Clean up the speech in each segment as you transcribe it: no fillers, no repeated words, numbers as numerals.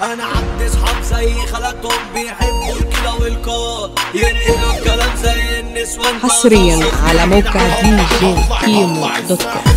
انا عندي صحاب زي خالاتهم بيحبوا الكلا والقار، ينقلوا الكلام زي النسوان. حصريا على موقع dj-kimo.com.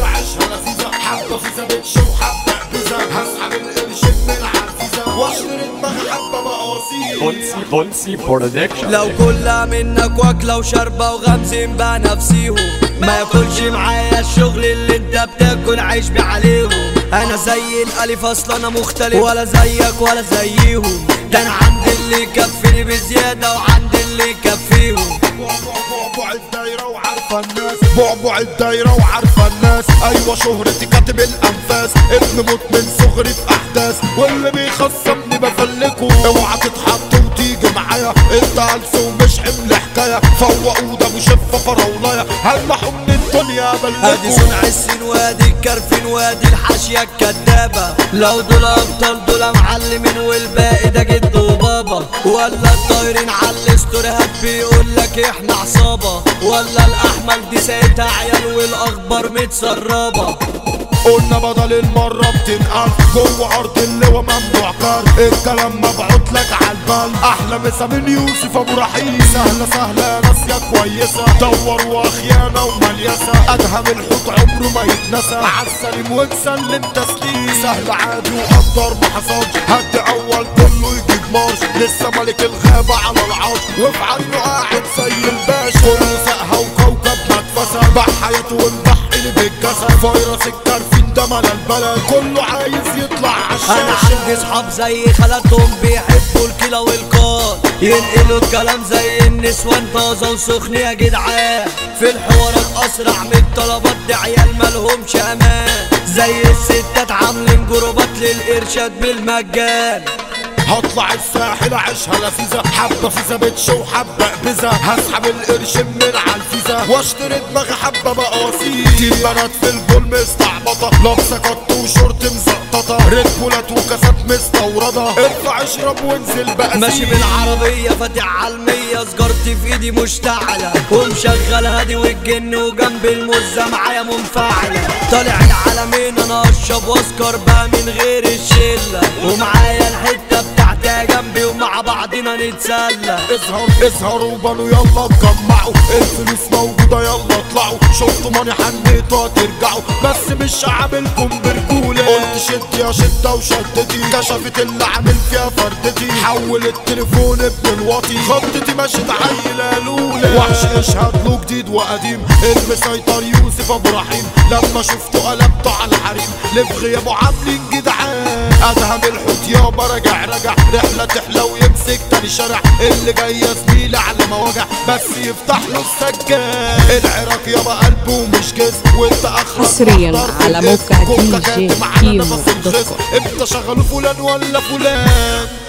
حبة في زبدش وحبة بزا هسحب القرش من العزيزة واشتري دماغي حبة بقاصير بولسي برودكشن. لو كلها منك واكلة وشاربة وغمزين بقى نفسيهم، ما ياكلش معايا الشغل اللي انت بتاكل عيش بعليهم. انا زي الالف اصلا انا مختلف، ولا زيك ولا زيهم. ده انا عندي اللي يكفيني بزيادة وعندي اللي يكفيهم. بعبع الدايرة وعارفة الناس، بعبع الدايرة وعارفة الناس. ايوه شهرتي كاتب الانفاس، ابن موت من صغري في احداث، واللي بيخصمني بفلكه. اوعى تتحط وتيجي معايا، انت هلس ومش حمل حكاية. فوقوا ده وشفة فراولايا، هلمحوا من الدنيا بلكوا. ادي صنع السين وادي الكرفين وادي الحاشية الكدابة. لو دول ابطال دول معلمين والباقي ده جد وبابا. ولا الطايرين على الاستوريهات بيقولك احنا عصابة، ولا الاحمر دي ساعتها عيال والاخبار متسربة. قلنا بدل المرة بتنقل جوه عرض اللواء ممنوع كار، الكلام مبعوت لك عالبال. احلى مسا من يوسف ابو رحيم، سهلة سهلة يا ناس يا كويسة. دور واخيانة ومليسة، ادهم الحوت عمره ما يتنسى. عالسليم وتسلم تسليم، سهل عادي وقدر ما حصلش. هد اول كله يجيب مارش، لسه ملك الغابة على العرش وفي عينه قاعد زي الباشا. كله سقها وكوكب مدفسة، باع حياته ومضحي بالجسد. فيروس الكرفين ده ملا البلد، كله عايز يطلع عالشاشة. انا عندي صحاب زي خالاتهم بيحبوا الكلا والقار، ينقلوا الكلام زي النسوان. طازة وسخن يا جدعان، في الحوارات اسرع من الطلبات. دي عيال مالهمش امان، زي الستات عاملين جروبات للارشاد بالمجان. هطلع الساحل اعيشها لذيذة، حبة في زبدش وحبة بزا. هسحب القرش من العالفيزة واشتري دماغي حبة بقاصير. دي البنات في البول مستعبطة، لابسة كت وشورت مزقططة. ريد بولات وكاسات مستوردة، ارفع اشرب وانزل بقى. ماشي بالعربية فاتح عالمية، سجارتي في ايدي مشتعلة ومشغل هادي والجن، وجنب المزة معايا منفعلة. طالع العالمين انا اشرب واسكر بقى من غير الشلة، ومعايا الحتة بتاعتها جنبي ومع بعضنا نتسلى. اسهر وبنوا يلا اتجمعوا، الفلوس موجودة يلا اطلعوا. شفتوا ماني حنيتوا هترجعوا، بس مش هعملكم برجولة. قلت شد يا شدة وشدتي، كشفت اللي عامل فيها فردتي. حول التليفون ابن الواطي، خطتي ماشية عيلة لولة. وحش اشهد له جديد وقديم، المسيطر يوسف ابو رحيم. لما شفته قلبته على الحريم، لبغيابه عاملين جدعان. ادهم الحوت يابا راجع رحلة تحلى ويمسك تاني شارع. اللي جاي يا زميلي على مواجع، بس يفتح له السجاد. العراق يابا قلبه ومش جسم، وانت اخرك حصريا على موقع dj-kimo.com. انت شغله فلان ولا فلان.